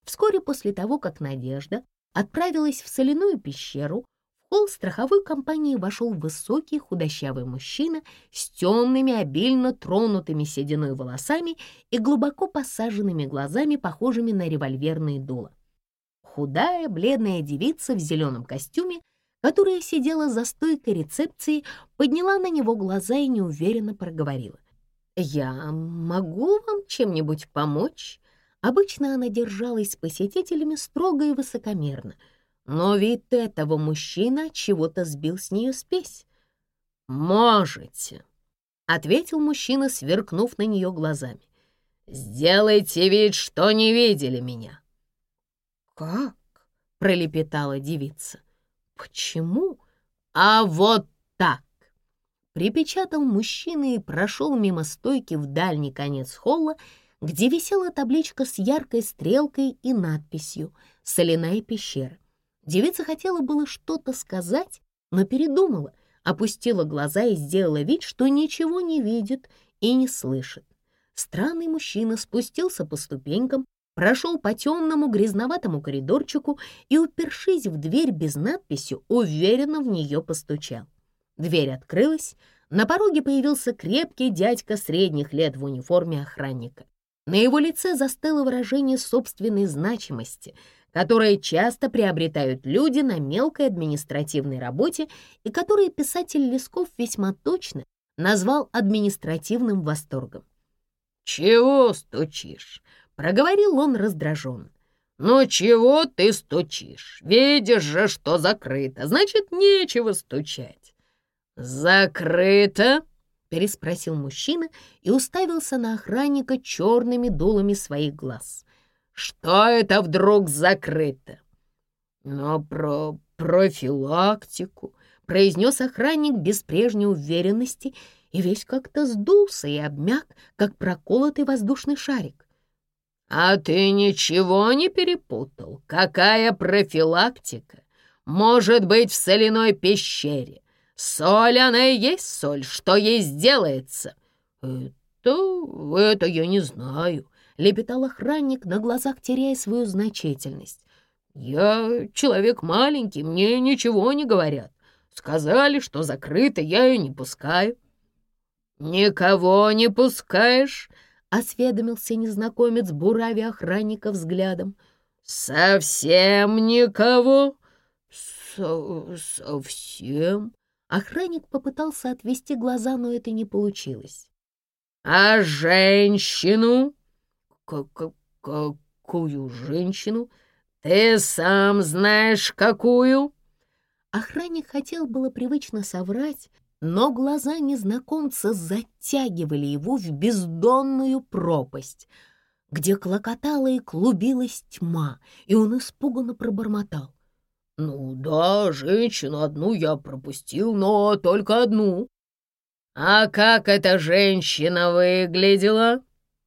Вскоре после того, как Надежда отправилась в соляную пещеру, в холл страховой компании вошел высокий худощавый мужчина с темными, обильно тронутыми сединой волосами и глубоко посаженными глазами, похожими на револьверные дула. Худая, бледная девица в зеленом костюме, которая сидела за стойкой рецепции, подняла на него глаза и неуверенно проговорила: «Я могу вам чем-нибудь помочь?» Обычно она держалась с посетителями строго и высокомерно, но вид этого мужчины чего-то сбил с нее спесь. «Можете», — ответил мужчина, сверкнув на нее глазами. «Сделайте вид, что не видели меня». «Как?» — пролепетала девица. «Почему?» «А вот так!» Припечатал мужчина и прошел мимо стойки в дальний конец холла, где висела табличка с яркой стрелкой и надписью «Соляная пещера». Девица хотела было что-то сказать, но передумала, опустила глаза и сделала вид, что ничего не видит и не слышит. Странный мужчина спустился по ступенькам, прошел по темному грязноватому коридорчику и, упершись в дверь без надписи, уверенно в нее постучал. Дверь открылась, на пороге появился крепкий дядька средних лет в униформе охранника. На его лице застыло выражение собственной значимости, которое часто приобретают люди на мелкой административной работе и которое писатель Лесков весьма точно назвал административным восторгом. «Чего стучишь?» — проговорил он раздраженно. «Ну чего ты стучишь? Видишь же, что закрыто, значит, нечего стучать». «Закрыто?» — переспросил мужчина и уставился на охранника черными дулами своих глаз. «Что это вдруг закрыто?» «Но про профилактику», — произнес охранник без прежней уверенности и весь как-то сдулся и обмяк, как проколотый воздушный шарик. «А ты ничего не перепутал? Какая профилактика? Может быть, в соляной пещере? Соль, она и есть соль, что ей сделается?» «Это я не знаю», — лепетал охранник, на глазах теряя свою значительность. «Я человек маленький, мне ничего не говорят. Сказали, что закрыто, я и не пускаю». «Никого не пускаешь?» — осведомился незнакомец, буравя охранника взглядом. «Совсем никого?» «Совсем?» Охранник попытался отвести глаза, но это не получилось. «А женщину?» «Какую женщину? Ты сам знаешь, какую?» Охранник хотел было привычно соврать, но глаза незнакомца затягивали его в бездонную пропасть, где клокотала и клубилась тьма, и он испуганно пробормотал: «Ну да, женщину одну я пропустил, но только одну». «А как эта женщина выглядела?»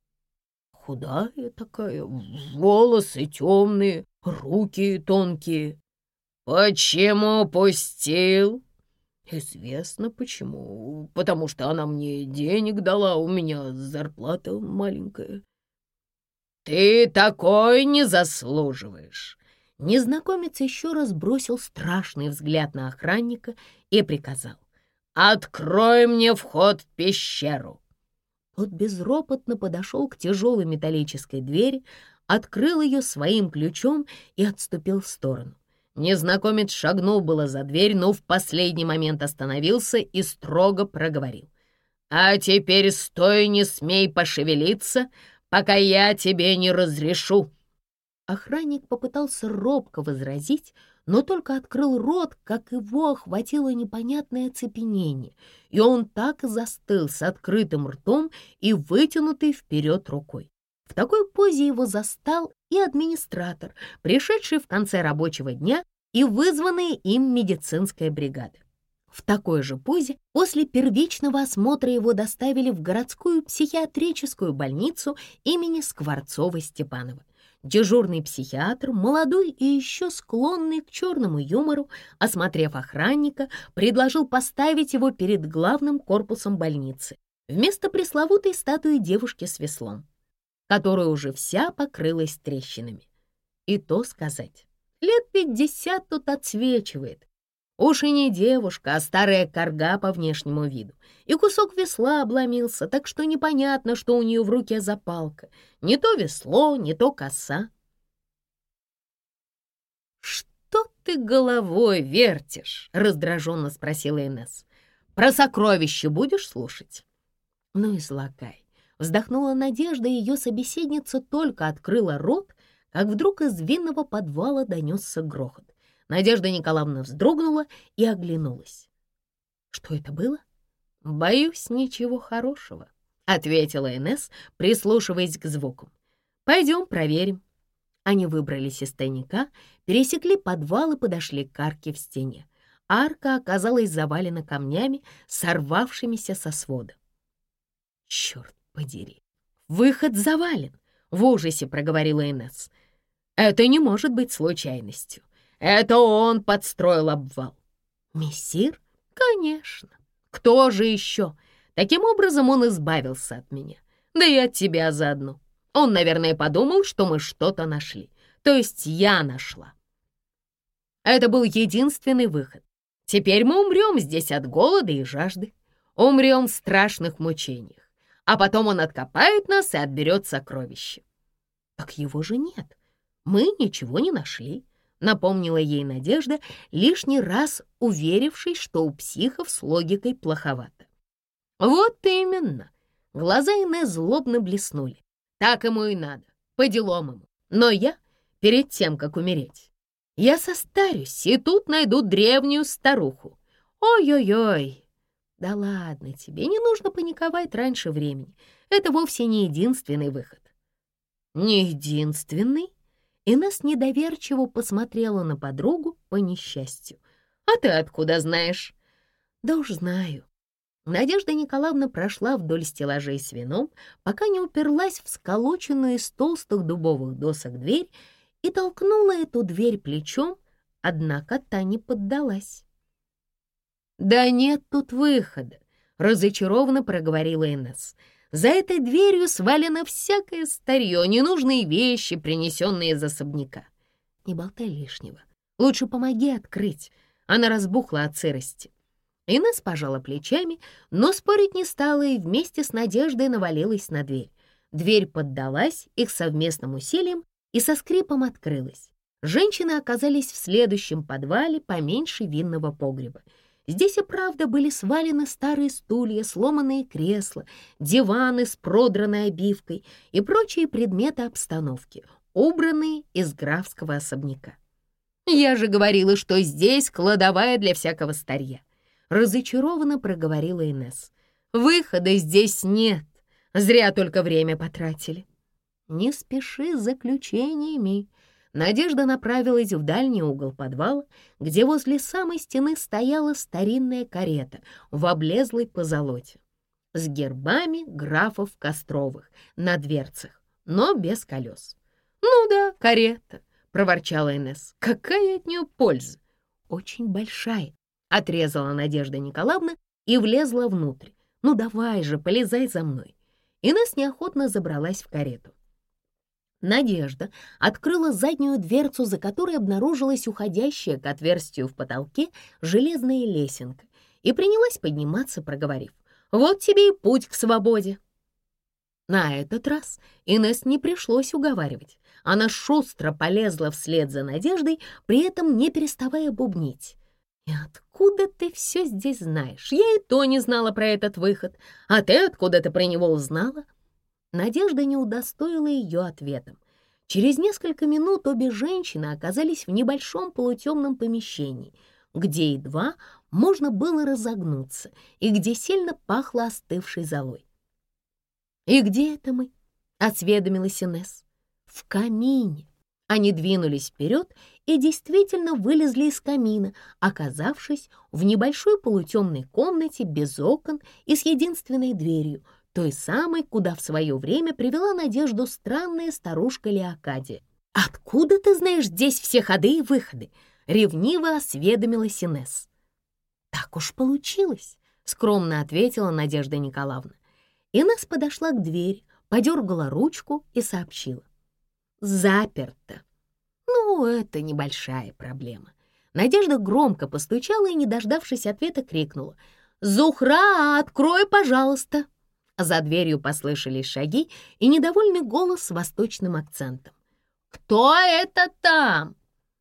«Худая такая, волосы темные, руки тонкие». «Почему пустил?» «Известно почему. Потому что она мне денег дала, у меня зарплата маленькая». «Ты такой не заслуживаешь». Незнакомец еще раз бросил страшный взгляд на охранника и приказал: «Открой мне вход в пещеру». Тот безропотно подошел к тяжелой металлической двери, открыл ее своим ключом и отступил в сторону. Незнакомец шагнул было за дверь, но в последний момент остановился и строго проговорил: «А теперь стой, не смей пошевелиться, пока я тебе не разрешу». Охранник попытался робко возразить, но только открыл рот, как его охватило непонятное оцепенение, и он так и застыл с открытым ртом и вытянутой вперед рукой. В такой позе его застал и администратор, пришедший в конце рабочего дня и вызванная им медицинская бригада. В такой же позе после первичного осмотра его доставили в городскую психиатрическую больницу имени Скворцова-Степанова. Дежурный психиатр, молодой и еще склонный к черному юмору, осмотрев охранника, предложил поставить его перед главным корпусом больницы вместо пресловутой статуи девушки с веслом, которая уже вся покрылась трещинами. И то сказать, лет 50 тут отсвечивает. Уж и не девушка, а старая карга по внешнему виду. И кусок весла обломился, так что непонятно, что у нее в руке за палка. Не то весло, не то коса. «Что ты головой вертишь?» — раздраженно спросила Инесс. «Про сокровища будешь слушать?» «Ну и злакай!» — вздохнула Надежда, и ее собеседница только открыла рот, как вдруг из винного подвала донесся грохот. Надежда Николаевна вздрогнула и оглянулась. «Что это было?» «Боюсь, ничего хорошего», — ответила Инесс, прислушиваясь к звукам. «Пойдем проверим». Они выбрались из тайника, пересекли подвал и подошли к арке в стене. Арка оказалась завалена камнями, сорвавшимися со свода. «Черт подери! Выход завален!» — в ужасе проговорила Инесс. «Это не может быть случайностью. Это он подстроил обвал». «Мессир? Конечно. Кто же еще? Таким образом он избавился от меня. Да и от тебя заодно. Он, наверное, подумал, что мы что-то нашли. То есть я нашла. Это был единственный выход. Теперь мы умрем здесь от голода и жажды. Умрем в страшных мучениях. А потом он откопает нас и отберет сокровища». «Так его же нет. Мы ничего не нашли», — напомнила ей Надежда, лишний раз уверившись, что у психов с логикой плоховато. «Вот именно». Глаза Инесс злобно блеснули. «Так ему и надо, по делам ему. Но я, перед тем, как умереть, я состарюсь, и тут найду древнюю старуху. Ой-ой-ой! Да ладно тебе, не нужно паниковать раньше времени. Это вовсе не единственный выход». «Не единственный?» Инесс недоверчиво посмотрела на подругу по несчастью. «А ты откуда знаешь?» «Да уж знаю». Надежда Николаевна прошла вдоль стеллажей с вином, пока не уперлась в сколоченную из толстых дубовых досок дверь и толкнула эту дверь плечом, однако та не поддалась. «Да нет тут выхода», — разочарованно проговорила Инесс. «За этой дверью свалено всякое старье, ненужные вещи, принесенные из особняка. Не болтай лишнего. Лучше помоги открыть». Она разбухла от сырости. Инесс пожала плечами, но спорить не стала и вместе с Надеждой навалилась на дверь. Дверь поддалась их совместным усилиям и со скрипом открылась. Женщины оказались в следующем подвале поменьше винного погреба. Здесь и правда были свалены старые стулья, сломанные кресла, диваны с продранной обивкой и прочие предметы обстановки, убранные из графского особняка. «Я же говорила, что здесь кладовая для всякого старья», — разочарованно проговорила Инесс. «Выхода здесь нет, зря только время потратили». «Не спеши с заключениями». Надежда направилась в дальний угол подвала, где возле самой стены стояла старинная карета в облезлой позолоте с гербами графов Костровых на дверцах, но без колес. «Ну да, карета», — проворчала Инесс. «Какая от нее польза?» «Очень большая», — отрезала Надежда Николаевна и влезла внутрь. «Ну давай же, полезай за мной». Инесс неохотно забралась в карету. Надежда открыла заднюю дверцу, за которой обнаружилась уходящая к отверстию в потолке железная лесенка, и принялась подниматься, проговорив: «Вот тебе и путь к свободе». На этот раз Инесс не пришлось уговаривать. Она шустро полезла вслед за Надеждой, при этом не переставая бубнить: «И откуда ты все здесь знаешь? Я и то не знала про этот выход. А ты откуда-то про него узнала?» Надежда не удостоила ее ответом. Через несколько минут обе женщины оказались в небольшом полутемном помещении, где едва можно было разогнуться и где сильно пахло остывшей золой. «И где это мы?» — осведомилась Инесс. «В камине». Они двинулись вперед и действительно вылезли из камина, оказавшись в небольшой полутемной комнате без окон и с единственной дверью, той самой, куда в свое время привела Надежду странная старушка Леокадия. «Откуда ты знаешь здесь все ходы и выходы?» — ревниво осведомилась Инесс. «Так уж получилось», — скромно ответила Надежда Николаевна. Инесс подошла к двери, подергала ручку и сообщила: «Заперто». Ну, это небольшая проблема. Надежда громко постучала и, не дождавшись ответа, крикнула: «Зухра, открой, пожалуйста!» За дверью послышались шаги и недовольный голос с восточным акцентом. «Кто это там?»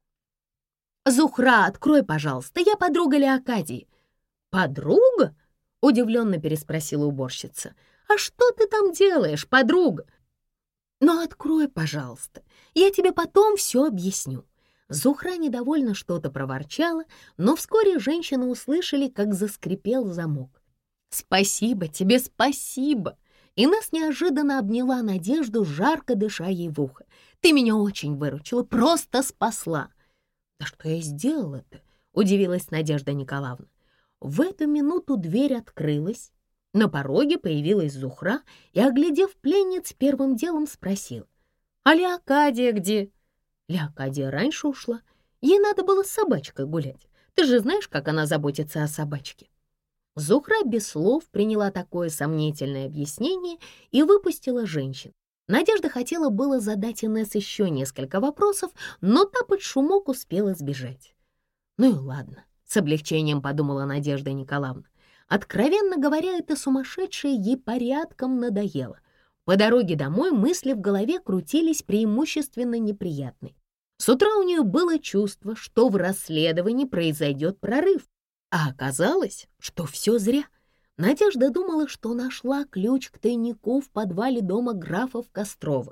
«Зухра, открой, пожалуйста, я подруга Леокадии». «Подруга?» — удивленно переспросила уборщица. «А что ты там делаешь, подруга?» «Ну, открой, пожалуйста, я тебе потом все объясню». Зухра недовольно что-то проворчала, но вскоре женщины услышали, как заскрипел замок. «Спасибо тебе, спасибо!» Инесс неожиданно обняла Надежду, жарко дыша ей в ухо. «Ты меня очень выручила, просто спасла!» «Да что я сделала-то?» — удивилась Надежда Николаевна. В эту минуту дверь открылась. На пороге появилась Зухра и, оглядев пленниц, первым делом спросила: «А Леокадия где?» «Леокадия раньше ушла. Ей надо было с собачкой гулять. Ты же знаешь, как она заботится о собачке». Зухра без слов приняла такое сомнительное объяснение и выпустила женщин. Надежда хотела было задать Инесс еще несколько вопросов, но та под шумок успела сбежать. «Ну и ладно», — с облегчением подумала Надежда Николаевна. Откровенно говоря, это сумасшедшее ей порядком надоело. По дороге домой мысли в голове крутились преимущественно неприятные. С утра у нее было чувство, что в расследовании произойдет прорыв, а оказалось, что все зря. Надежда думала, что нашла ключ к тайнику в подвале дома графов Костровых.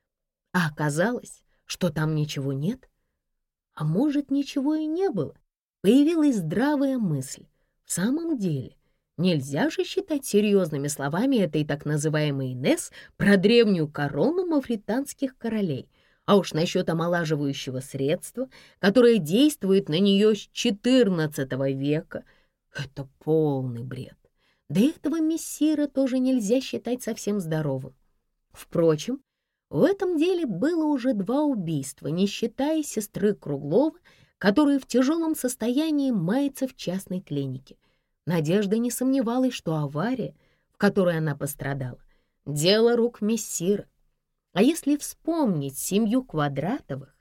А оказалось, что там ничего нет. А может, ничего и не было. Появилась здравая мысль. В самом деле, нельзя же считать серьезными словами этой так называемой Инесс про древнюю корону мавританских королей. А уж насчет омолаживающего средства, которое действует на нее с XIV века, это полный бред. Да и этого мессира тоже нельзя считать совсем здоровым. Впрочем, в этом деле было уже 2 убийства, не считая сестры Круглова, которая в тяжелом состоянии мается в частной клинике. Надежда не сомневалась, что авария, в которой она пострадала, дело рук мессира. А если вспомнить семью Квадратовых,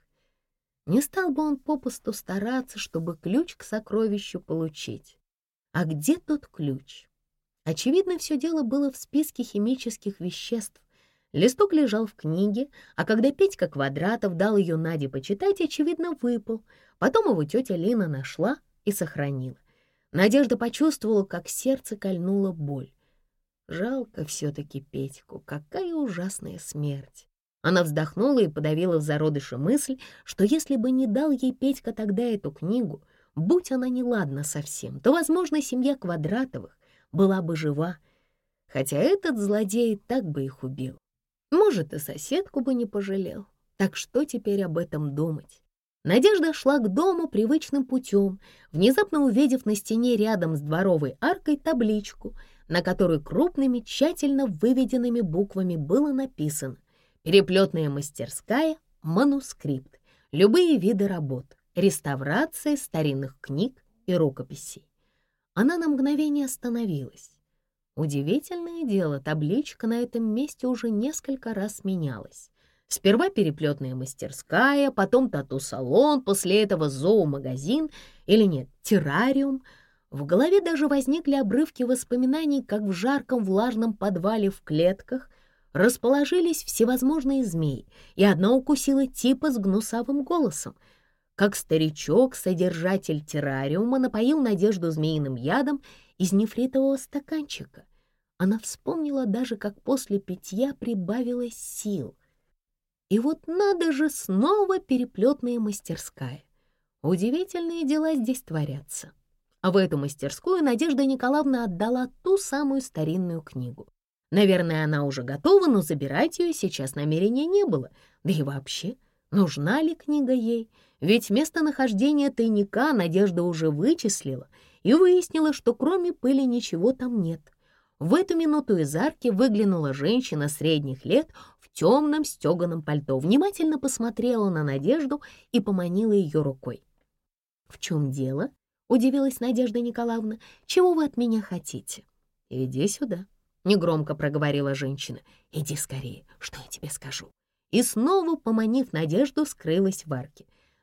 не стал бы он попусту стараться, чтобы ключ к сокровищу получить. А где тот ключ? Очевидно, все дело было в списке химических веществ. Листок лежал в книге, а когда Петька Квадратов дал ее Наде почитать, очевидно, выпал. Потом его тетя Лина нашла и сохранила. Надежда почувствовала, как сердце кольнула боль. Жалко все-таки Петьку, какая ужасная смерть. Она вздохнула и подавила в зародыше мысль, что если бы не дал ей Петька тогда эту книгу, будь она неладна совсем, то, возможно, семья Квадратовых была бы жива, хотя этот злодей так бы их убил. Может, и соседку бы не пожалел. Так что теперь об этом думать? Надежда шла к дому привычным путем, внезапно увидев на стене рядом с дворовой аркой табличку, на которой крупными, тщательно выведенными буквами было написано: «Переплетная мастерская, манускрипт, любые виды работ, реставрация старинных книг и рукописей». Она на мгновение остановилась. Удивительное дело, табличка на этом месте уже несколько раз менялась. Сперва переплетная мастерская, потом тату-салон, после этого зоомагазин, или нет, террариум. В голове даже возникли обрывки воспоминаний, как в жарком влажном подвале в клетках расположились всевозможные змеи, и одна укусила типа с гнусавым голосом. Как старичок, содержатель террариума, напоил Надежду змеиным ядом из нефритового стаканчика. Она вспомнила даже, как после питья прибавилось сил. И вот надо же, снова переплетная мастерская. Удивительные дела здесь творятся. А в эту мастерскую Надежда Николаевна отдала ту самую старинную книгу. Наверное, она уже готова, но забирать ее сейчас намерения не было. Да и вообще, нужна ли книга ей? Ведь местонахождение тайника Надежда уже вычислила и выяснила, что кроме пыли ничего там нет. В эту минуту из арки выглянула женщина средних лет в темном стеганом пальто, внимательно посмотрела на Надежду и поманила ее рукой. «В чем дело?» — удивилась Надежда Николаевна. «Чего вы от меня хотите?» «Иди сюда», — негромко проговорила женщина. «Иди скорее, что я тебе скажу». И снова, поманив Надежду, скрылась в арке.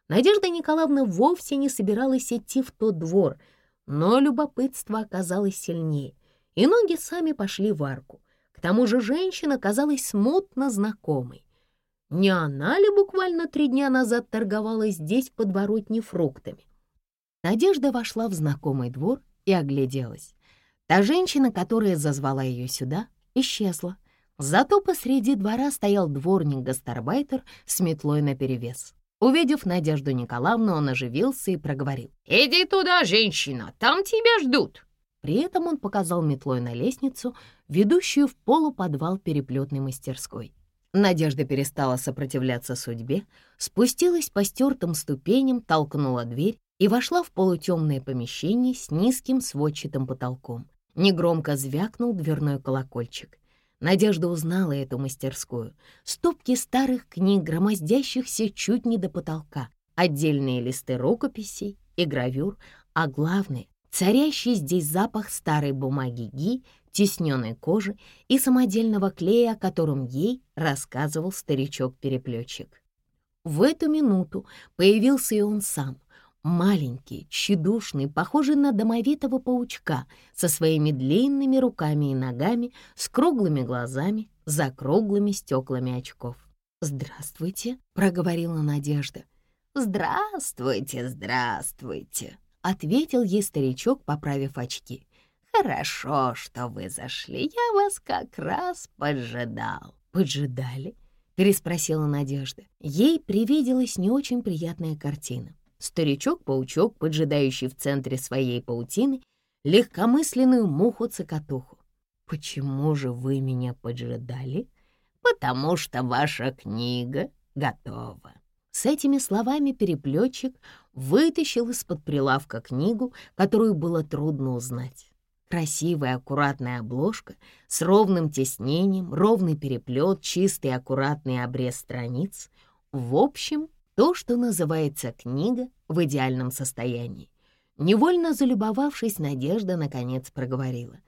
Надежда Николаевна вовсе не собиралась идти в тот двор, но любопытство оказалось сильнее, и ноги сами пошли в арку. К тому же женщина казалась смутно знакомой. Не она ли буквально 3 дня назад торговала здесь в подворотне фруктами? Надежда вошла в знакомый двор и огляделась. Та женщина, которая зазвала ее сюда, исчезла. Зато посреди двора стоял дворник-гастарбайтер с метлой наперевес. Увидев Надежду Николаевну, он оживился и проговорил: «Иди туда, женщина, там тебя ждут». При этом он показал метлой на лестницу, ведущую в полуподвал переплетной мастерской. Надежда перестала сопротивляться судьбе, спустилась по стертым ступеням, толкнула дверь и вошла в полутемное помещение с низким сводчатым потолком. Негромко звякнул дверной колокольчик. Надежда узнала эту мастерскую. Стопки старых книг, громоздящихся чуть не до потолка, отдельные листы рукописей и гравюр, а главное — царящий здесь запах старой бумаги ги, тисненной кожи и самодельного клея, о котором ей рассказывал старичок-переплетчик. В эту минуту появился и он сам, маленький, тщедушный, похожий на домовитого паучка, со своими длинными руками и ногами, с круглыми глазами, за круглыми стеклами очков. «Здравствуйте», — проговорила Надежда. «Здравствуйте, здравствуйте», — ответил ей старичок, поправив очки. «Хорошо, что вы зашли, я вас как раз поджидал». «Поджидали?» — переспросила Надежда. Ей привиделась не очень приятная картина. Старичок-паучок, поджидающий в центре своей паутины легкомысленную муху-цокотуху. «Почему же вы меня поджидали?» «Потому что ваша книга готова». С этими словами переплетчик вытащил из-под прилавка книгу, которую было трудно узнать. Красивая аккуратная обложка с ровным тиснением, ровный переплет, чистый аккуратный обрез страниц. В общем, то, что называется книга в идеальном состоянии. Невольно залюбовавшись, Надежда наконец проговорила: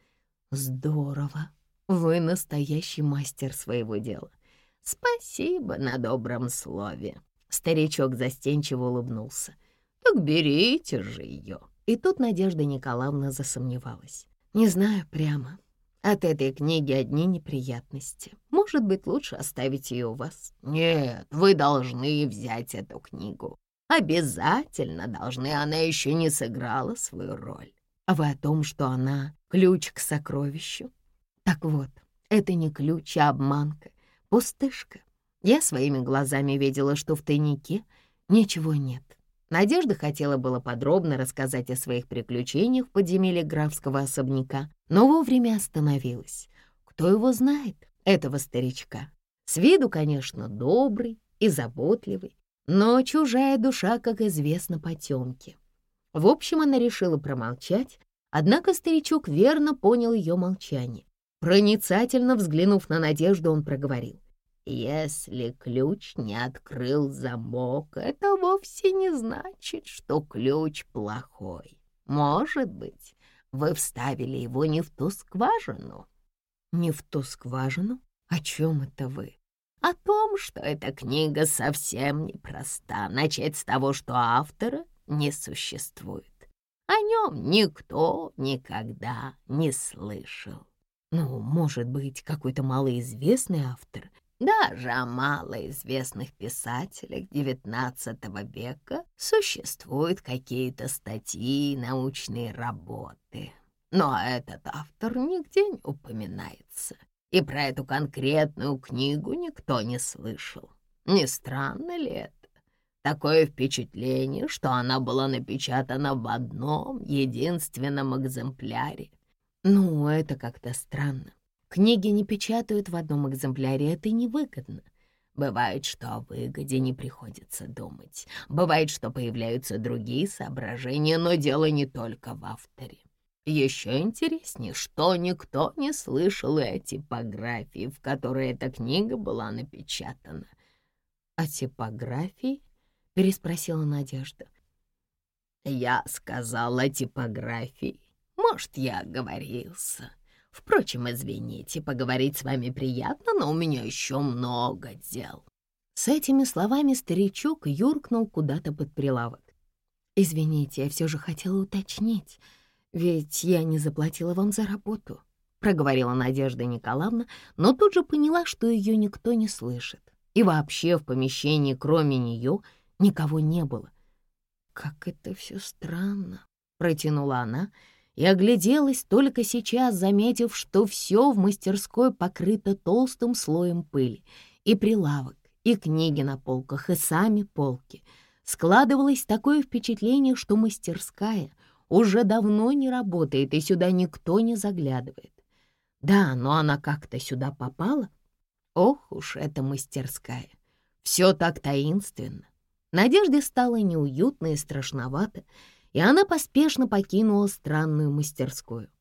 «Здорово! Вы настоящий мастер своего дела». «Спасибо на добром слове». Старичок застенчиво улыбнулся. «Так берите же ее». И тут Надежда Николаевна засомневалась. «Не знаю прямо. От этой книги одни неприятности. Может быть, лучше оставить ее у вас?» «Нет, вы должны взять эту книгу. Обязательно должны, она еще не сыграла свою роль». «А вы о том, что она ключ к сокровищу?» «Так вот, это не ключ, а обманка, пустышка. Я своими глазами видела, что в тайнике ничего нет». Надежда хотела было подробно рассказать о своих приключениях в подземелье графского особняка, но вовремя остановилась. Кто его знает, этого старичка? С виду, конечно, добрый и заботливый, но чужая душа, как известно, потемки. В общем, она решила промолчать, однако старичок верно понял ее молчание. Проницательно взглянув на Надежду, он проговорил: «Если ключ не открыл замок, это вовсе не значит, что ключ плохой. Может быть, вы вставили его не в ту скважину». «Не в ту скважину? О чем это вы?» «О том, что эта книга совсем непроста. Начать с того, что автора не существует. О нем никто никогда не слышал». «Ну, может быть, какой-то малоизвестный автор?» Даже о малоизвестных писателях XIX века существуют какие-то статьи, научные работы. Но этот автор нигде не упоминается, и про эту конкретную книгу никто не слышал. Не странно ли это? Такое впечатление, что она была напечатана в одном единственном экземпляре. Ну, это как-то странно. Книги не печатают в одном экземпляре, это невыгодно. Бывает, что о выгоде не приходится думать. Бывает, что появляются другие соображения, но дело не только в авторе. Еще интереснее, что никто не слышал и о типографии, в которой эта книга была напечатана. «О типографии?» — переспросила Надежда. «Я сказала о типографии. Может, я оговорился. Впрочем, извините, поговорить с вами приятно, но у меня еще много дел». С этими словами старичок юркнул куда-то под прилавок. «Извините, я все же хотела уточнить, ведь я не заплатила вам за работу», — проговорила Надежда Николаевна, но тут же поняла, что ее никто не слышит. И вообще в помещении, кроме нее, никого не было. «Как это все странно», — протянула она и огляделась, только сейчас заметив, что все в мастерской покрыто толстым слоем пыли, и прилавок, и книги на полках, и сами полки. Складывалось такое впечатление, что мастерская уже давно не работает, и сюда никто не заглядывает. Да, но она как-то сюда попала. Ох уж эта мастерская! Все так таинственно. Надежде стало неуютно и страшновато, и она поспешно покинула странную мастерскую.